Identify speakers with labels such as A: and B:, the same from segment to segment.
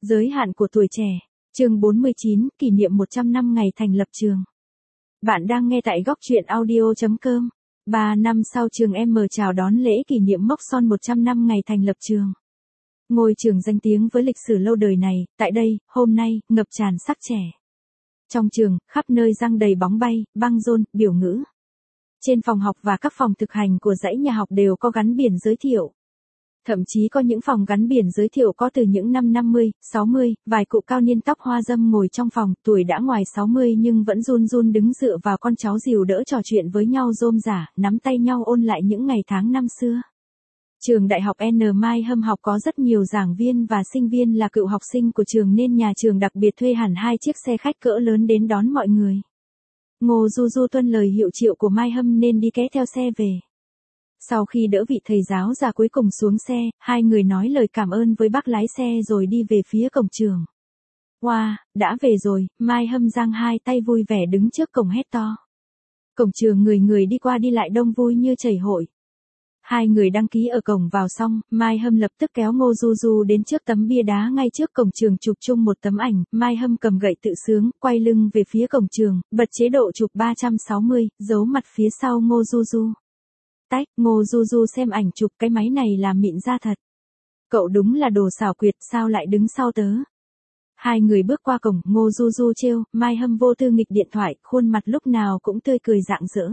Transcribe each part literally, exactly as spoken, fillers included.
A: Giới hạn của tuổi trẻ. Chương bốn mươi chín, kỷ niệm một trăm năm ngày thành lập trường. Bạn đang nghe tại góc truyện audio chấm com. ba năm sau trường M chào đón lễ kỷ niệm mốc son một trăm năm ngày thành lập trường. Ngôi trường danh tiếng với lịch sử lâu đời này, tại đây, hôm nay, ngập tràn sắc trẻ. Trong trường, khắp nơi giăng đầy bóng bay, băng rôn, biểu ngữ. Trên phòng học và các phòng thực hành của dãy nhà học đều có gắn biển giới thiệu. Thậm chí có những phòng gắn biển giới thiệu có từ những năm năm mươi, sáu mươi, vài cụ cao niên tóc hoa râm ngồi trong phòng, tuổi đã ngoài sáu mươi nhưng vẫn run run đứng dựa vào con cháu dìu đỡ trò chuyện với nhau rôm rả, nắm tay nhau ôn lại những ngày tháng năm xưa. Trường Đại học N Mai Hâm học có rất nhiều giảng viên và sinh viên là cựu học sinh của trường nên nhà trường đặc biệt thuê hẳn hai chiếc xe khách cỡ lớn đến đón mọi người. Ngô Du Du tuân lời hiệu triệu của Mai Hâm nên đi ké theo xe về. Sau khi đỡ vị thầy giáo già cuối cùng xuống xe, hai người nói lời cảm ơn với bác lái xe rồi đi về phía cổng trường. Wow, đã về rồi, Mai Hâm giang hai tay vui vẻ đứng trước cổng hét to. Cổng trường người người đi qua đi lại đông vui như chảy hội. Hai người đăng ký ở cổng vào xong, Mai Hâm lập tức kéo Ngô Du Du đến trước tấm bia đá ngay trước cổng trường chụp chung một tấm ảnh, Mai Hâm cầm gậy tự sướng, quay lưng về phía cổng trường, bật chế độ chụp ba trăm sáu mươi, giấu mặt phía sau Ngô Du Du. Tách, Ngô Du Du xem ảnh chụp cái máy này là mịn ra thật. Cậu đúng là đồ xảo quyệt, sao lại đứng sau tớ? Hai người bước qua cổng, Ngô Du Du trêu, Mai Hâm vô tư nghịch điện thoại, khuôn mặt lúc nào cũng tươi cười rạng rỡ.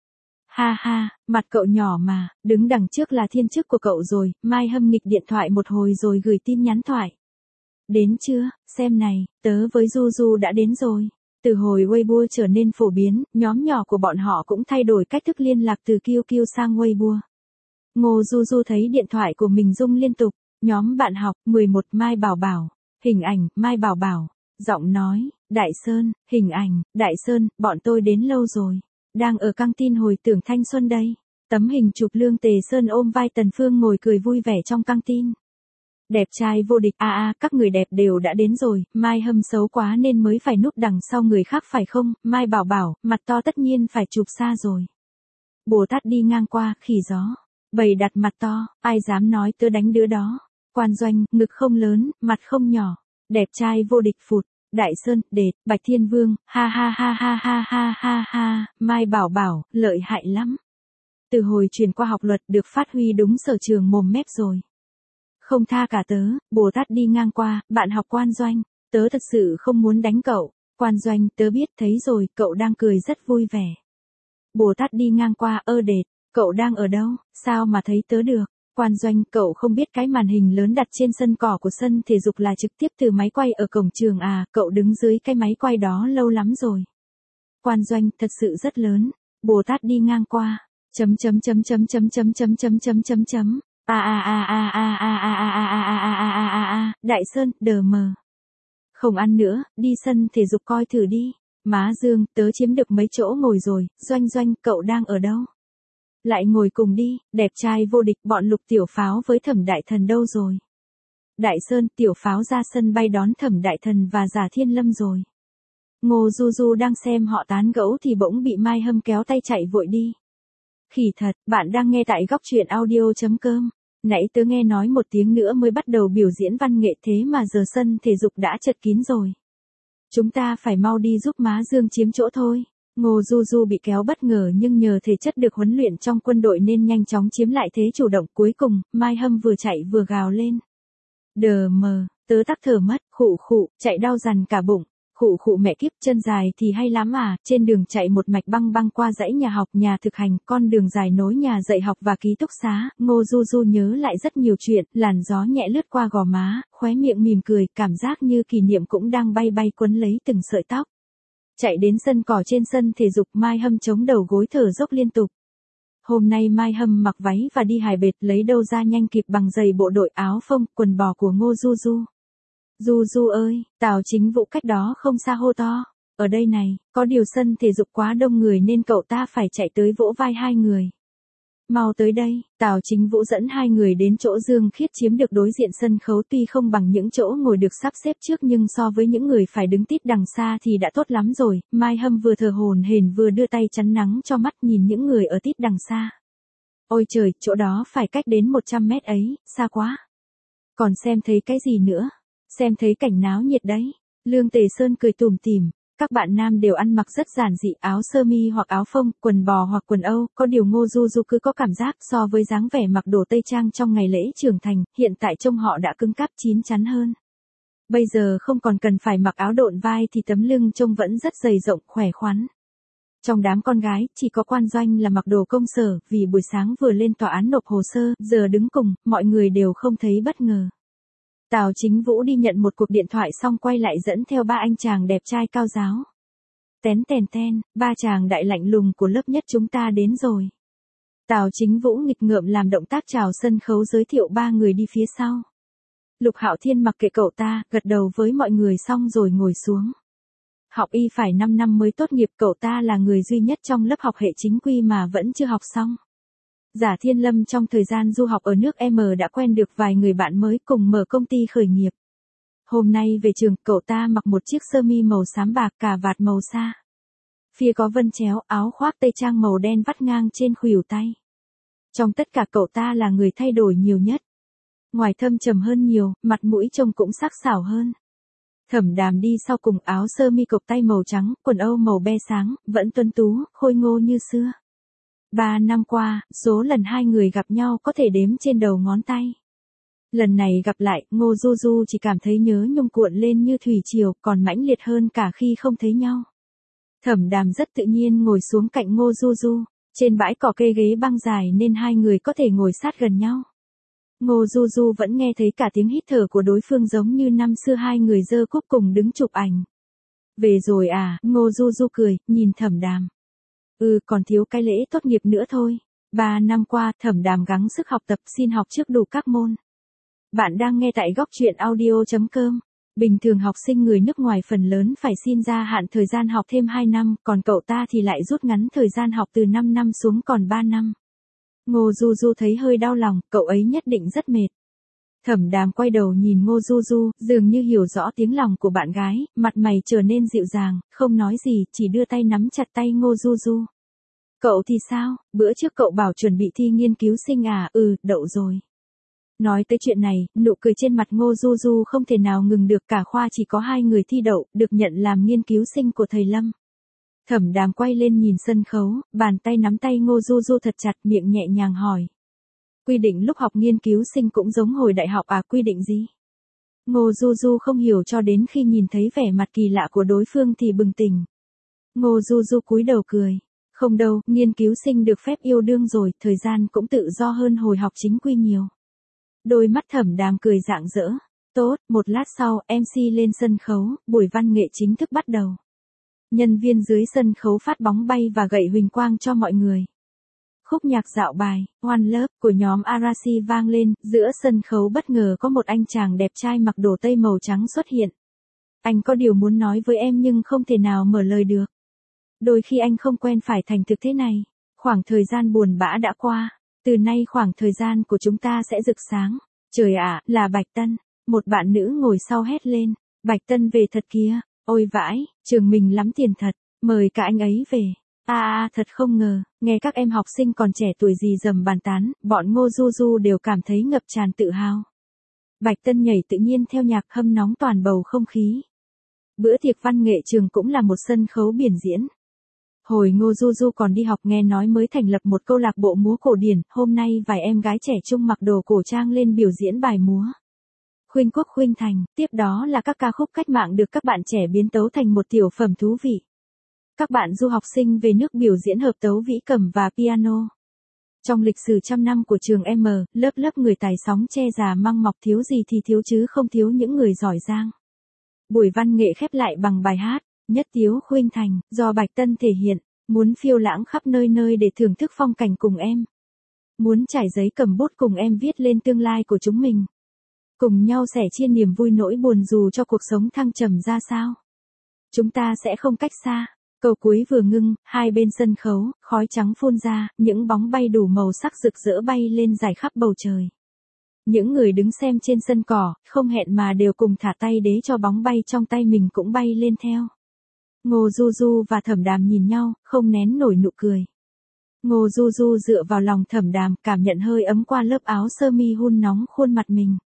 A: Ha ha, mặt cậu nhỏ mà, đứng đằng trước là thiên chức của cậu rồi, Mai Hâm nghịch điện thoại một hồi rồi gửi tin nhắn thoại. Đến chưa, xem này, tớ với Du Du đã đến rồi. Từ hồi Weibo trở nên phổ biến, nhóm nhỏ của bọn họ cũng thay đổi cách thức liên lạc từ Q Q sang Weibo. Ngô Du Du thấy điện thoại của mình rung liên tục, nhóm bạn học, mười một Mai Bảo Bảo, hình ảnh, Mai Bảo Bảo, giọng nói, Đại Sơn, hình ảnh, Đại Sơn, bọn tôi đến lâu rồi, đang ở căng tin hồi tưởng thanh xuân đây. Tấm hình chụp Lương Tề Sơn ôm vai Tần Phương ngồi cười vui vẻ trong căng tin. Đẹp trai vô địch a a, các người đẹp đều đã đến rồi, Mai Hâm xấu quá nên mới phải núp đằng sau người khác phải không, Mai Bảo Bảo, mặt to tất nhiên phải chụp xa rồi. Bồ Tát đi ngang qua, khỉ gió, bầy đặt mặt to, ai dám nói tớ đánh đứa đó. Quan Doanh, ngực không lớn, mặt không nhỏ, đẹp trai vô địch phụt, Đại Sơn, đệt, Bạch Thiên Vương, ha ha ha ha ha ha ha ha, Mai Bảo Bảo, lợi hại lắm. Từ hồi chuyển qua học luật được phát huy đúng sở trường mồm mép rồi. Không tha cả tớ, Bồ Tát đi ngang qua, bạn học Quan Doanh, tớ thật sự không muốn đánh cậu, Quan Doanh, tớ biết thấy rồi, cậu đang cười rất vui vẻ. Bồ Tát đi ngang qua, ơ đệt, cậu đang ở đâu, sao mà thấy tớ được, Quan Doanh, cậu không biết cái màn hình lớn đặt trên sân cỏ của sân thể dục là trực tiếp từ máy quay ở cổng trường à, cậu đứng dưới cái máy quay đó lâu lắm rồi. Quan Doanh, thật sự rất lớn, Bồ Tát đi ngang qua, chấm chấm chấm chấm chấm chấm chấm chấm chấm chấm chấm. A a a a a a a a a a a a a a a, Đại Sơn, đờ mờ. Không ăn nữa, đi sân thể dục coi thử đi. Má Dương, tớ chiếm được mấy chỗ ngồi rồi, Doanh Doanh, cậu đang ở đâu? Lại ngồi cùng đi, đẹp trai vô địch, bọn Lục Tiểu Pháo với Thẩm Đại Thần đâu rồi? Đại Sơn, Tiểu Pháo ra sân bay đón Thẩm Đại Thần và Giả Thiên Lâm rồi. Ngô Du Du đang xem họ tán gẫu thì bỗng bị Mai Hâm kéo tay chạy vội đi. Khỉ thật, bạn đang nghe tại góc truyện audio chấm com. Nãy tớ nghe nói một tiếng nữa mới bắt đầu biểu diễn văn nghệ thế mà giờ sân thể dục đã chật kín rồi. Chúng ta phải mau đi giúp má Dương chiếm chỗ thôi. Ngô Du Du bị kéo bất ngờ nhưng nhờ thể chất được huấn luyện trong quân đội nên nhanh chóng chiếm lại thế chủ động. Cuối cùng, Mai Hâm vừa chạy vừa gào lên. Đờ mờ, tớ tắc thở mất, khụ khụ, chạy đau dằn cả bụng. Khụ khụ mẹ kiếp, chân dài thì hay lắm à, trên đường chạy một mạch băng băng qua dãy nhà học nhà thực hành, con đường dài nối nhà dạy học và ký túc xá, Ngô Du Du nhớ lại rất nhiều chuyện, làn gió nhẹ lướt qua gò má, khóe miệng mỉm cười, cảm giác như kỷ niệm cũng đang bay bay quấn lấy từng sợi tóc. Chạy đến sân cỏ trên sân thể dục, Mai Hâm chống đầu gối thở dốc liên tục. Hôm nay Mai Hâm mặc váy và đi hài bệt lấy đâu ra nhanh kịp bằng giày bộ đội áo phông, quần bò của Ngô Du Du. Du Du ơi, Tào Chính Vũ cách đó không xa hô to. Ở đây này, có điều sân thể dục quá đông người nên cậu ta phải chạy tới vỗ vai hai người. Mau tới đây, Tào Chính Vũ dẫn hai người đến chỗ Dương Khiết chiếm được đối diện sân khấu tuy không bằng những chỗ ngồi được sắp xếp trước nhưng so với những người phải đứng tít đằng xa thì đã tốt lắm rồi. Mai Hâm vừa thở hổn hển vừa đưa tay chắn nắng cho mắt nhìn những người ở tít đằng xa. Ôi trời, chỗ đó phải cách đến một trăm mét ấy, xa quá. Còn xem thấy cái gì nữa? Xem thấy cảnh náo nhiệt đấy. Lương Tề Sơn cười tủm tỉm. Các bạn nam đều ăn mặc rất giản dị, áo sơ mi hoặc áo phông, quần bò hoặc quần Âu, có điều Ngô Du Du cứ có cảm giác so với dáng vẻ mặc đồ Tây Trang trong ngày lễ trưởng thành, hiện tại trông họ đã cứng cáp chín chắn hơn. Bây giờ không còn cần phải mặc áo độn vai thì tấm lưng trông vẫn rất dày rộng, khỏe khoắn. Trong đám con gái, chỉ có Quan Doanh là mặc đồ công sở, vì buổi sáng vừa lên tòa án nộp hồ sơ, giờ đứng cùng, mọi người đều không thấy bất ngờ. Tào Chính Vũ đi nhận một cuộc điện thoại xong quay lại dẫn theo ba anh chàng đẹp trai cao giáo. Tén tèn ten, ba chàng đại lạnh lùng của lớp nhất chúng ta đến rồi. Tào Chính Vũ nghịch ngợm làm động tác chào sân khấu giới thiệu ba người đi phía sau. Lục Hạo Thiên mặc kệ cậu ta, gật đầu với mọi người xong rồi ngồi xuống. Học y phải năm năm mới tốt nghiệp, cậu ta là người duy nhất trong lớp học hệ chính quy mà vẫn chưa học xong. Giả Thiên Lâm trong thời gian du học ở nước M đã quen được vài người bạn mới cùng mở công ty khởi nghiệp. Hôm nay về trường, cậu ta mặc một chiếc sơ mi màu xám bạc, cà vạt màu sa. Phía có vân chéo, áo khoác tây trang màu đen vắt ngang trên khuỷu tay. Trong tất cả cậu ta là người thay đổi nhiều nhất. Ngoài thâm trầm hơn nhiều, mặt mũi trông cũng sắc sảo hơn. Thẩm Đàm đi sau cùng, áo sơ mi cộc tay màu trắng, quần Âu màu be sáng, vẫn tuấn tú, khôi ngô như xưa. Ba năm qua, số lần hai người gặp nhau có thể đếm trên đầu ngón tay. Lần này gặp lại, Ngô Du Du chỉ cảm thấy nhớ nhung cuộn lên như thủy triều, còn mãnh liệt hơn cả khi không thấy nhau. Thẩm Đàm rất tự nhiên ngồi xuống cạnh Ngô Du Du, trên bãi cỏ kê ghế băng dài nên hai người có thể ngồi sát gần nhau. Ngô Du Du vẫn nghe thấy cả tiếng hít thở của đối phương giống như năm xưa hai người giơ cúp cùng đứng chụp ảnh. Về rồi à, Ngô Du Du cười, nhìn Thẩm Đàm. Ừ, còn thiếu cái lễ tốt nghiệp nữa thôi. Ba năm qua, Thẩm Đàm gắng sức học tập, xin học trước đủ các môn. Bạn đang nghe tại góc truyện audio chấm com. Bình thường học sinh người nước ngoài phần lớn phải xin gia hạn thời gian học thêm hai năm, còn cậu ta thì lại rút ngắn thời gian học từ năm năm xuống còn ba năm. Ngô Du Du thấy hơi đau lòng, cậu ấy nhất định rất mệt. Thẩm Đàm quay đầu nhìn Ngô Du Du, dường như hiểu rõ tiếng lòng của bạn gái, mặt mày trở nên dịu dàng, không nói gì, chỉ đưa tay nắm chặt tay Ngô Du Du. Cậu thì sao, bữa trước cậu bảo chuẩn bị thi nghiên cứu sinh à, ừ, đậu rồi. Nói tới chuyện này, nụ cười trên mặt Ngô Du Du không thể nào ngừng được, cả khoa chỉ có hai người thi đậu, được nhận làm nghiên cứu sinh của thầy Lâm. Thẩm Đàm quay lên nhìn sân khấu, bàn tay nắm tay Ngô Du Du thật chặt, miệng nhẹ nhàng hỏi. Quy định lúc học nghiên cứu sinh cũng giống hồi đại học à, quy định gì? Ngô Du Du không hiểu cho đến khi nhìn thấy vẻ mặt kỳ lạ của đối phương thì bừng tỉnh. Ngô Du Du cúi đầu cười. Không đâu, nghiên cứu sinh được phép yêu đương rồi, thời gian cũng tự do hơn hồi học chính quy nhiều. Đôi mắt Thẩm Đàm cười rạng rỡ. Tốt, một lát sau, em xê lên sân khấu, buổi văn nghệ chính thức bắt đầu. Nhân viên dưới sân khấu phát bóng bay và gậy huỳnh quang cho mọi người. Khúc nhạc dạo bài, One Love của nhóm Arashi vang lên, giữa sân khấu bất ngờ có một anh chàng đẹp trai mặc đồ tây màu trắng xuất hiện. Anh có điều muốn nói với em nhưng không thể nào mở lời được. Đôi khi anh không quen phải thành thực thế này. Khoảng thời gian buồn bã đã qua. Từ nay khoảng thời gian của chúng ta sẽ rực sáng. Trời ạ, là Bạch Tân. Một bạn nữ ngồi sau hét lên. Bạch Tân về thật kìa. Ôi vãi, trường mình lắm tiền thật. Mời cả anh ấy về. À, à thật không ngờ, nghe các em học sinh còn trẻ tuổi gì dầm bàn tán, bọn Ngô Du Du đều cảm thấy ngập tràn tự hào. Bạch Tân nhảy tự nhiên theo nhạc hâm nóng toàn bầu không khí. Bữa tiệc văn nghệ trường cũng là một sân khấu biểu diễn. Hồi Ngô Du Du còn đi học nghe nói mới thành lập một câu lạc bộ múa cổ điển, hôm nay vài em gái trẻ trung mặc đồ cổ trang lên biểu diễn bài múa. Khuynh quốc khuynh thành, tiếp đó là các ca khúc cách mạng được các bạn trẻ biến tấu thành một tiểu phẩm thú vị. Các bạn du học sinh về nước biểu diễn hợp tấu vĩ cầm và piano. Trong lịch sử trăm năm của trường M, lớp lớp người tài sóng che già măng mọc, thiếu gì thì thiếu chứ không thiếu những người giỏi giang. Buổi văn nghệ khép lại bằng bài hát Nhất Tiếu Khuynh Thành, do Bạch Tân thể hiện, muốn phiêu lãng khắp nơi nơi để thưởng thức phong cảnh cùng em. Muốn trải giấy cầm bút cùng em viết lên tương lai của chúng mình. Cùng nhau sẻ chia niềm vui nỗi buồn dù cho cuộc sống thăng trầm ra sao. Chúng ta sẽ không cách xa. Câu cuối vừa ngưng, hai bên sân khấu, khói trắng phun ra, những bóng bay đủ màu sắc rực rỡ bay lên dài khắp bầu trời. Những người đứng xem trên sân cỏ, không hẹn mà đều cùng thả tay đế cho bóng bay trong tay mình cũng bay lên theo. Ngô Du Du và Thẩm Đàm nhìn nhau, không nén nổi nụ cười. Ngô Du Du dựa vào lòng Thẩm Đàm, cảm nhận hơi ấm qua lớp áo sơ mi hun nóng khuôn mặt mình.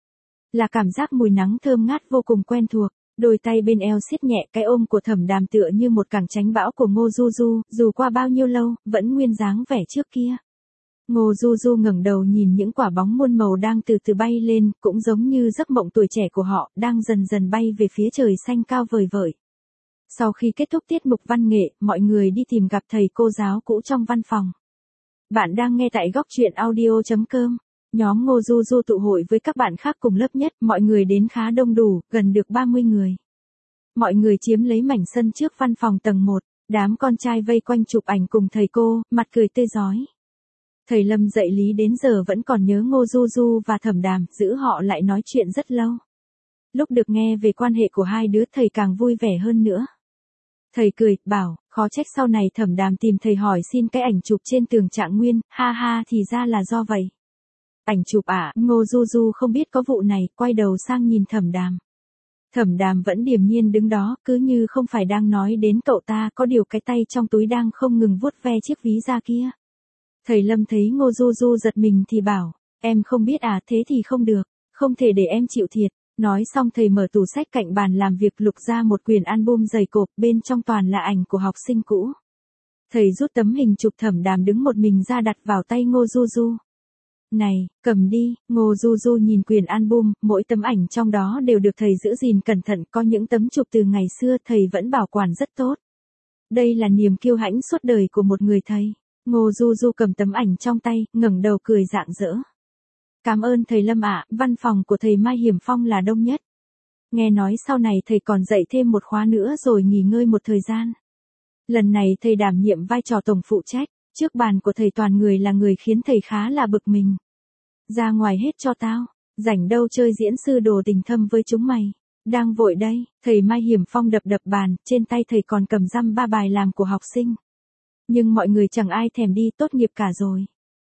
A: Là cảm giác mùi nắng thơm ngát vô cùng quen thuộc. Đôi tay bên eo siết nhẹ, cái ôm của Thẩm Đàm tựa như một cảng tránh bão của Ngô Du Du, dù qua bao nhiêu lâu, vẫn nguyên dáng vẻ trước kia. Ngô Du Du ngẩng đầu nhìn những quả bóng muôn màu đang từ từ bay lên, cũng giống như giấc mộng tuổi trẻ của họ, đang dần dần bay về phía trời xanh cao vời vợi. Sau khi kết thúc tiết mục văn nghệ, mọi người đi tìm gặp thầy cô giáo cũ trong văn phòng. Bạn đang nghe tại góc truyện audio chấm com. Nhóm Ngô Du Du tụ hội với các bạn khác cùng lớp nhất, mọi người đến khá đông đủ, gần được ba mươi người. Mọi người chiếm lấy mảnh sân trước văn phòng tầng một, đám con trai vây quanh chụp ảnh cùng thầy cô, mặt cười tươi rói. Thầy Lâm dạy lý đến giờ vẫn còn nhớ Ngô Du Du và Thẩm Đàm, giữ họ lại nói chuyện rất lâu. Lúc được nghe về quan hệ của hai đứa thầy càng vui vẻ hơn nữa. Thầy cười, bảo, khó trách sau này Thẩm Đàm tìm thầy hỏi xin cái ảnh chụp trên tường Trạng Nguyên, ha ha thì ra là do vậy. Ảnh chụp à, Ngô Du Du không biết có vụ này, quay đầu sang nhìn Thẩm Đàm. Thẩm Đàm vẫn điềm nhiên đứng đó, cứ như không phải đang nói đến cậu ta, có điều cái tay trong túi đang không ngừng vuốt ve chiếc ví da kia. Thầy Lâm thấy Ngô Du Du giật mình thì bảo, em không biết à, thế thì không được, không thể để em chịu thiệt. Nói xong thầy mở tủ sách cạnh bàn làm việc lục ra một quyển album dày cộp, bên trong toàn là ảnh của học sinh cũ. Thầy rút tấm hình chụp Thẩm Đàm đứng một mình ra đặt vào tay Ngô Du Du. Này, cầm đi. Ngô Du Du nhìn quyển album, mỗi tấm ảnh trong đó đều được thầy giữ gìn cẩn thận, có những tấm chụp từ ngày xưa thầy vẫn bảo quản rất tốt. Đây là niềm kiêu hãnh suốt đời của một người thầy. Ngô Du Du cầm tấm ảnh trong tay, ngẩng đầu cười rạng rỡ. Cảm ơn thầy Lâm ạ, văn phòng của thầy Mai Hiểm Phong là đông nhất. Nghe nói sau này thầy còn dạy thêm một khóa nữa rồi nghỉ ngơi một thời gian. Lần này thầy đảm nhiệm vai trò tổng phụ trách, trước bàn của thầy toàn người là người khiến thầy khá là bực mình. Ra ngoài hết cho tao, rảnh đâu chơi diễn sư đồ tình thâm với chúng mày. Đang vội đây, thầy Mai Hiểm Phong đập đập bàn, trên tay thầy còn cầm dăm ba bài làm của học sinh. Nhưng mọi người chẳng ai thèm đi, tốt nghiệp cả rồi.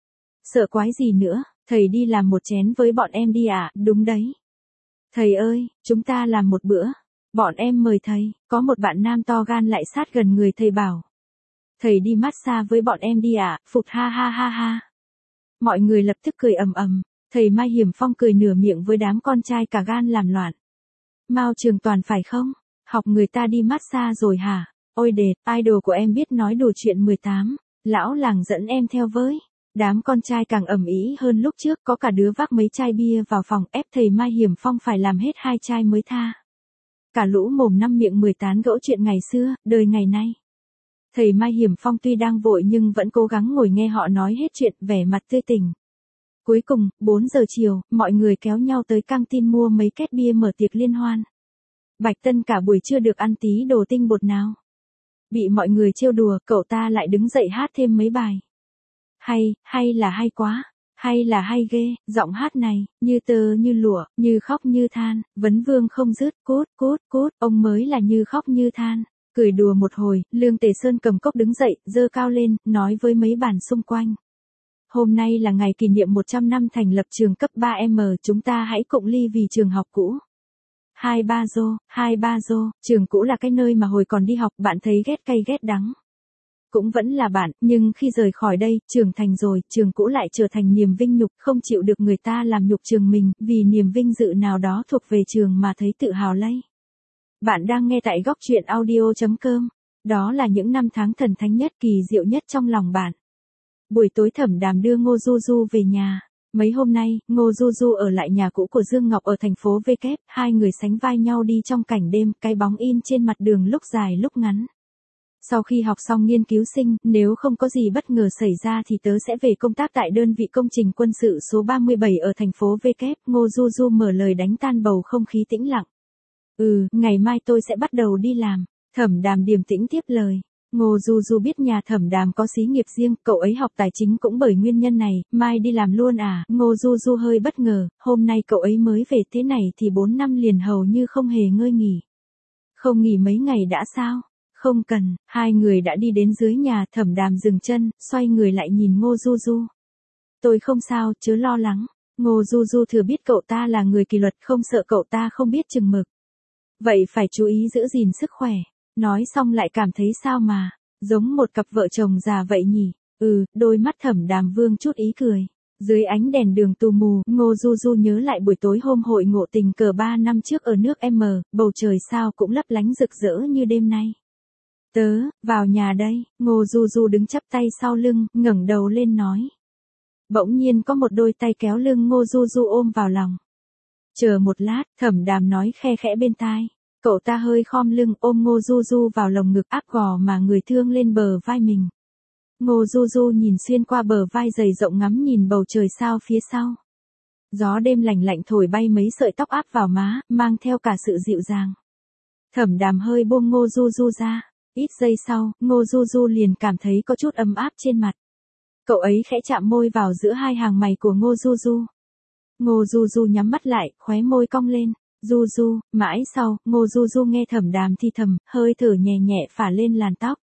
A: Sợ quái gì nữa, thầy đi làm một chén với bọn em đi ạ, à? Đúng đấy. Thầy ơi, chúng ta làm một bữa. Bọn em mời thầy, có một bạn nam to gan lại sát gần người thầy bảo. Thầy đi massage với bọn em đi ạ, à? Phục ha ha ha ha. Mọi người lập tức cười ầm ầm, thầy Mai Hiểm Phong cười nửa miệng với đám con trai cả gan làm loạn. Mao Trường Toàn phải không? Học người ta đi massage rồi hả? Ôi đệt, idol của em biết nói đùa chuyện mười tám, lão làng dẫn em theo với. Đám con trai càng ầm ĩ hơn lúc trước, có cả đứa vác mấy chai bia vào phòng ép thầy Mai Hiểm Phong phải làm hết hai chai mới tha. Cả lũ mồm năm miệng mười tán gẫu chuyện ngày xưa, đời ngày nay. Thầy Mai Hiểm Phong tuy đang vội nhưng vẫn cố gắng ngồi nghe họ nói hết chuyện, vẻ mặt tươi tỉnh. Cuối cùng, bốn giờ chiều, mọi người kéo nhau tới căng tin mua mấy két bia mở tiệc liên hoan. Bạch Tân cả buổi chưa được ăn tí đồ tinh bột nào. Bị mọi người trêu đùa, cậu ta lại đứng dậy hát thêm mấy bài. Hay, hay là hay quá, hay là hay ghê, giọng hát này, như tơ như lụa, như khóc như than, vấn vương không dứt, cút, cút, cút, ông mới là như khóc như than. Cười đùa một hồi, Lương Tề Sơn cầm cốc đứng dậy, giơ cao lên, nói với mấy bàn xung quanh. Hôm nay là ngày kỷ niệm một trăm năm thành lập trường cấp ba M, chúng ta hãy cộng ly vì trường học cũ. Hai ba dô, hai ba dô, trường cũ là cái nơi mà hồi còn đi học bạn thấy ghét cay ghét đắng. Cũng vẫn là bạn, nhưng khi rời khỏi đây, trưởng thành rồi, trường cũ lại trở thành niềm vinh nhục, không chịu được người ta làm nhục trường mình, vì niềm vinh dự nào đó thuộc về trường mà thấy tự hào lây. Bạn đang nghe tại góc truyện audio chấm com. Đó là những năm tháng thần thánh nhất, kỳ diệu nhất trong lòng bạn. Buổi tối Thẩm Đàm đưa Ngô Du Du về nhà. Mấy hôm nay, Ngô Du Du ở lại nhà cũ của Dương Ngọc ở thành phố V Kép, hai người sánh vai nhau đi trong cảnh đêm, cái bóng in trên mặt đường lúc dài lúc ngắn. Sau khi học xong nghiên cứu sinh, nếu không có gì bất ngờ xảy ra thì tớ sẽ về công tác tại đơn vị công trình quân sự số ba mươi bảy ở thành phố V Kép. Ngô Du Du mở lời đánh tan bầu không khí tĩnh lặng. Ừ, ngày mai tôi sẽ bắt đầu đi làm. Thẩm Đàm điềm tĩnh tiếp lời. Ngô Du Du biết nhà Thẩm Đàm có xí nghiệp riêng, cậu ấy học tài chính cũng bởi nguyên nhân này, mai đi làm luôn à? Ngô Du Du hơi bất ngờ, hôm nay cậu ấy mới về thế này thì bốn năm liền hầu như không hề ngơi nghỉ. Không nghỉ mấy ngày đã sao? Không cần, hai người đã đi đến dưới nhà, Thẩm Đàm dừng chân, xoay người lại nhìn Ngô Du Du. Tôi không sao, chớ lo lắng. Ngô Du Du thừa biết cậu ta là người kỷ luật, không sợ cậu ta không biết chừng mực. Vậy phải chú ý giữ gìn sức khỏe. Nói xong lại cảm thấy sao mà, giống một cặp vợ chồng già vậy nhỉ. Ừ, đôi mắt Thẩm Đàm vương chút ý cười. Dưới ánh đèn đường tù mù, Ngô Du Du nhớ lại buổi tối hôm hội ngộ tình cờ ba năm trước ở nước M, bầu trời sao cũng lấp lánh rực rỡ như đêm nay. Tớ, vào nhà đây, Ngô Du Du đứng chắp tay sau lưng, ngẩng đầu lên nói. Bỗng nhiên có một đôi tay kéo lưng Ngô Du Du ôm vào lòng. Chờ một lát, Thẩm Đàm nói khe khẽ bên tai. Cậu ta hơi khom lưng ôm Ngô Du Du vào lồng ngực áp gò mà người thương lên bờ vai mình. Ngô Du Du nhìn xuyên qua bờ vai dày rộng ngắm nhìn bầu trời sao phía sau. Gió đêm lạnh lạnh thổi bay mấy sợi tóc áp vào má, mang theo cả sự dịu dàng. Thẩm Đàm hơi buông Ngô Du Du ra. Ít giây sau, Ngô Du Du liền cảm thấy có chút ấm áp trên mặt. Cậu ấy khẽ chạm môi vào giữa hai hàng mày của Ngô Du Du. Ngô Du Du nhắm mắt lại, khóe môi cong lên. Du Du, mãi sau, Ngô Du Du nghe Thẩm Đàm thì thầm, hơi thở nhẹ nhẹ phả lên làn tóc.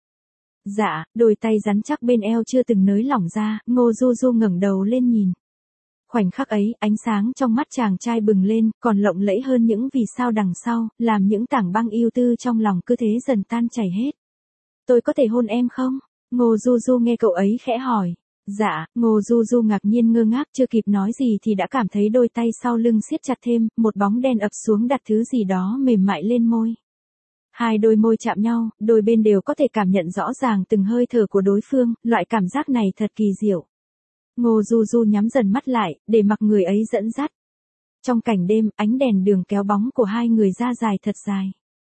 A: Dạ, đôi tay rắn chắc bên eo chưa từng nới lỏng ra, Ngô Du Du ngẩng đầu lên nhìn. Khoảnh khắc ấy, ánh sáng trong mắt chàng trai bừng lên, còn lộng lẫy hơn những vì sao đằng sau, làm những tảng băng yêu tư trong lòng cứ thế dần tan chảy hết. Tôi có thể hôn em không? Ngô Du Du nghe cậu ấy khẽ hỏi. Dạ, Ngô Du Du ngạc nhiên ngơ ngác chưa kịp nói gì thì đã cảm thấy đôi tay sau lưng siết chặt thêm, một bóng đen ập xuống đặt thứ gì đó mềm mại lên môi. Hai đôi môi chạm nhau, đôi bên đều có thể cảm nhận rõ ràng từng hơi thở của đối phương, loại cảm giác này thật kỳ diệu. Ngô Du Du nhắm dần mắt lại, để mặc người ấy dẫn dắt. Trong cảnh đêm, ánh đèn đường kéo bóng của hai người ra dài thật dài.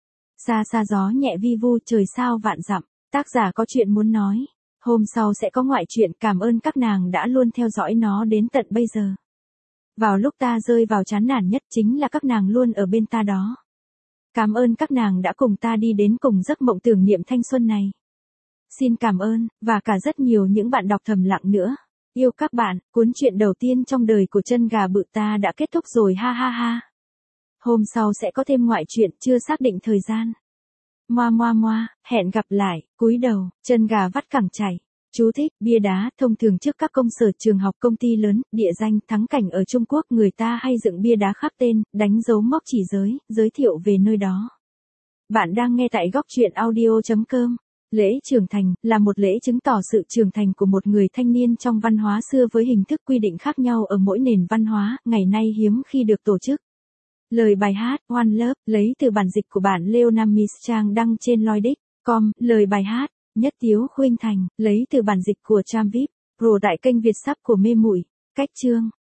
A: Xa xa gió nhẹ vi vu trời sao vạn dặm, tác giả có chuyện muốn nói. Hôm sau sẽ có ngoại truyện, cảm ơn các nàng đã luôn theo dõi nó đến tận bây giờ. Vào lúc ta rơi vào chán nản nhất chính là các nàng luôn ở bên ta đó. Cảm ơn các nàng đã cùng ta đi đến cùng giấc mộng tưởng niệm thanh xuân này. Xin cảm ơn, và cả rất nhiều những bạn đọc thầm lặng nữa. Yêu các bạn, cuốn truyện đầu tiên trong đời của chân gà bự ta đã kết thúc rồi ha ha ha. Hôm sau sẽ có thêm ngoại truyện chưa xác định thời gian. Moa moa moa, hẹn gặp lại, cúi đầu, chân gà vắt cẳng chảy. Chú thích, bia đá, thông thường trước các công sở trường học công ty lớn, địa danh, thắng cảnh ở Trung Quốc người ta hay dựng bia đá khắc tên, đánh dấu mốc chỉ giới, giới thiệu về nơi đó. Bạn đang nghe tại góc truyện audio chấm com. Lễ trưởng thành, là một lễ chứng tỏ sự trưởng thành của một người thanh niên trong văn hóa xưa với hình thức quy định khác nhau ở mỗi nền văn hóa, ngày nay hiếm khi được tổ chức. Lời bài hát, One Love, lấy từ bản dịch của bản Leona Mistrang đăng trên Lloydic chấm com, lời bài hát, Nhất Tiếu Khuynh Thành, lấy từ bản dịch của Tramvip, Pro tại kênh Việt sắp của Mê Muội, cách chương.